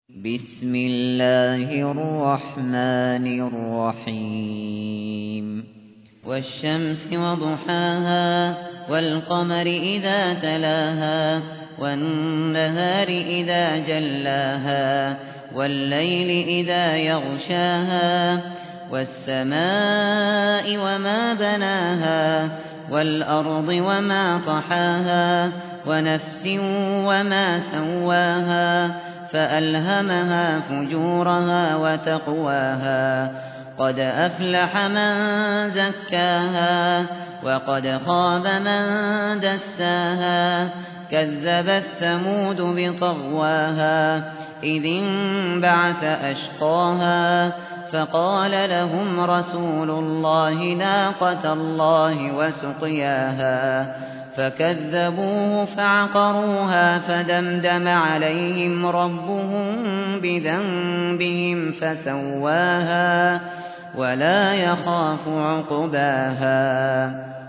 بسم الله الرحمن الرحيم والشمس وضحاها والقمر إذا تلاها والنهار إذا جلاها والليل إذا يغشاها والسماء وما بناها والأرض وما طحاها ونفس وما سواها فألهمها فجورها وتقواها قد أفلح من زكاها وقد خاب من دساها كذبت ثمود بطغواها إذ انبعث أشقاها فقال لهم رسول الله ناقة الله وسقياها فكذبوه فعقروها فدمدم عليهم ربهم بذنبهم فسواها ولا يخاف عقباها